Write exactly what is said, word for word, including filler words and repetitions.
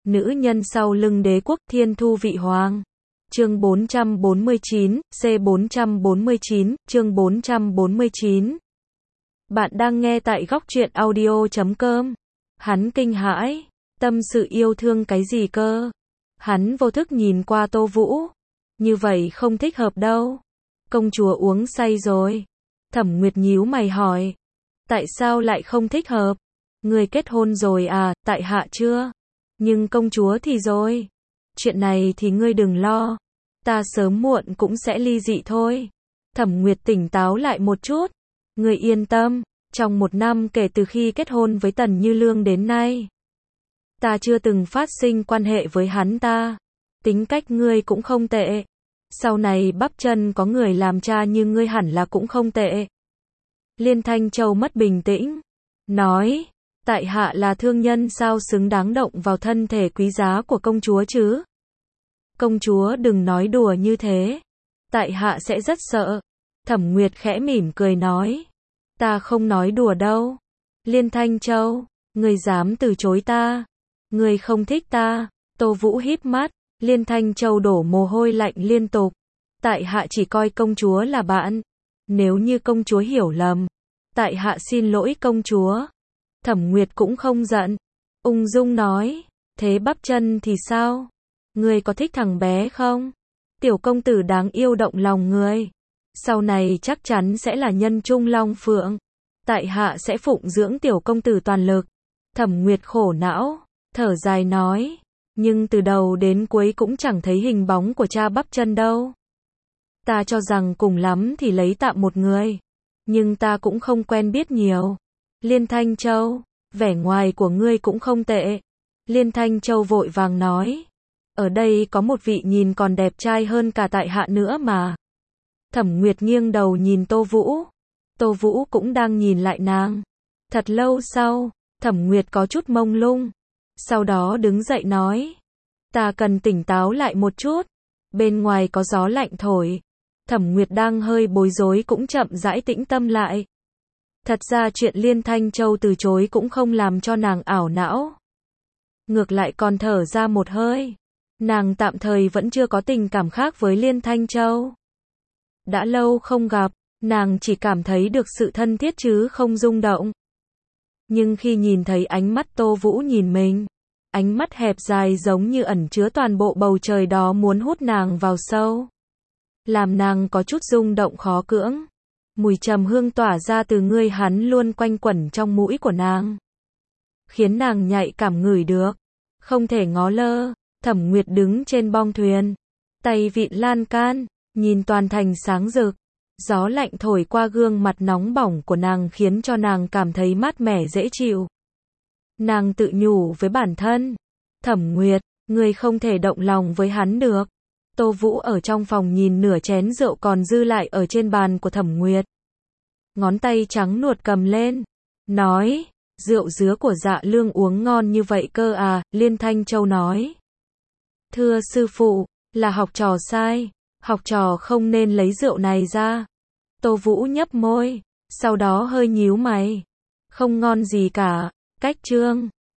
nữ nhân sau lưng đế quốc Thiên Thu Vị Hoàng. Chương bốn trăm bốn mươi chín, C bốn trăm bốn mươi chín, chương bốn trăm bốn mươi chín. Bạn đang nghe tại góc truyện audio chấm com. Hắn kinh hãi, tâm sự yêu thương cái gì cơ? Hắn vô thức nhìn qua Tô Vũ. Như vậy không thích hợp đâu. Công chúa uống say rồi. Thẩm Nguyệt nhíu mày hỏi. Tại sao lại không thích hợp? Người kết hôn rồi à, tại hạ chưa? Nhưng công chúa thì rồi. Chuyện này thì ngươi đừng lo. Ta sớm muộn cũng sẽ ly dị thôi. Thẩm Nguyệt tỉnh táo lại một chút. Ngươi yên tâm, trong một năm kể từ khi kết hôn với Tần Như Lương đến nay, ta chưa từng phát sinh quan hệ với hắn ta. Tính cách ngươi cũng không tệ. Sau này bắp chân có người làm cha như ngươi hẳn là cũng không tệ. Liên Thanh Châu mất bình tĩnh. Nói, tại hạ là thương nhân sao xứng đáng động vào thân thể quý giá của công chúa chứ? Công chúa đừng nói đùa như thế. Tại hạ sẽ rất sợ. Thẩm Nguyệt khẽ mỉm cười nói. Ta không nói đùa đâu. Liên Thanh Châu, ngươi dám từ chối ta. Ngươi không thích ta. Tô Vũ híp mắt. Liên Thanh Châu đổ mồ hôi lạnh liên tục. Tại hạ chỉ coi công chúa là bạn. Nếu như công chúa hiểu lầm, tại hạ xin lỗi công chúa. Thẩm Nguyệt cũng không giận. Ung dung nói. Thế bắp chân thì sao? Ngươi có thích thằng bé không? Tiểu công tử đáng yêu động lòng người. Sau này chắc chắn sẽ là nhân trung long phượng. Tại hạ sẽ phụng dưỡng tiểu công tử toàn lực. Thẩm Nguyệt khổ não, thở dài nói. Nhưng từ đầu đến cuối cũng chẳng thấy hình bóng của cha bắp chân đâu. Ta cho rằng cùng lắm thì lấy tạm một người. Nhưng ta cũng không quen biết nhiều. Liên Thanh Châu, vẻ ngoài của ngươi cũng không tệ. Liên Thanh Châu vội vàng nói. Ở đây có một vị nhìn còn đẹp trai hơn cả tại hạ nữa mà. Thẩm Nguyệt nghiêng đầu nhìn Tô Vũ. Tô Vũ cũng đang nhìn lại nàng. Thật lâu sau, Thẩm Nguyệt có chút mông lung. Sau đó đứng dậy nói. Ta cần tỉnh táo lại một chút. Bên ngoài có gió lạnh thổi. Thẩm Nguyệt đang hơi bối rối cũng chậm rãi tĩnh tâm lại. Thật ra chuyện Liên Thanh Châu từ chối cũng không làm cho nàng ảo não. Ngược lại còn thở ra một hơi. Nàng tạm thời vẫn chưa có tình cảm khác với Liên Thanh Châu. Đã lâu không gặp, nàng chỉ cảm thấy được sự thân thiết chứ không rung động. Nhưng khi nhìn thấy ánh mắt Tô Vũ nhìn mình, ánh mắt hẹp dài giống như ẩn chứa toàn bộ bầu trời đó muốn hút nàng vào sâu, làm nàng có chút rung động khó cưỡng. Mùi trầm hương tỏa ra từ người hắn luôn quanh quẩn trong mũi của nàng, khiến nàng nhạy cảm ngửi được, không thể ngó lơ. Thẩm Nguyệt đứng trên bong thuyền, tay vịn lan can, nhìn toàn thành sáng rực. Gió lạnh thổi qua gương mặt nóng bỏng của nàng khiến cho nàng cảm thấy mát mẻ dễ chịu. Nàng tự nhủ với bản thân. Thẩm Nguyệt, ngươi không thể động lòng với hắn được. Tô Vũ ở trong phòng nhìn nửa chén rượu còn dư lại ở trên bàn của Thẩm Nguyệt. Ngón tay trắng nuột cầm lên. Nói, rượu dứa của Dạ Lương uống ngon như vậy cơ à, Liên Thanh Châu nói. Thưa sư phụ, là học trò sai. Học trò không nên lấy rượu này ra. Tô Vũ nhấp môi, sau đó hơi nhíu mày. Không ngon gì cả. Cách chương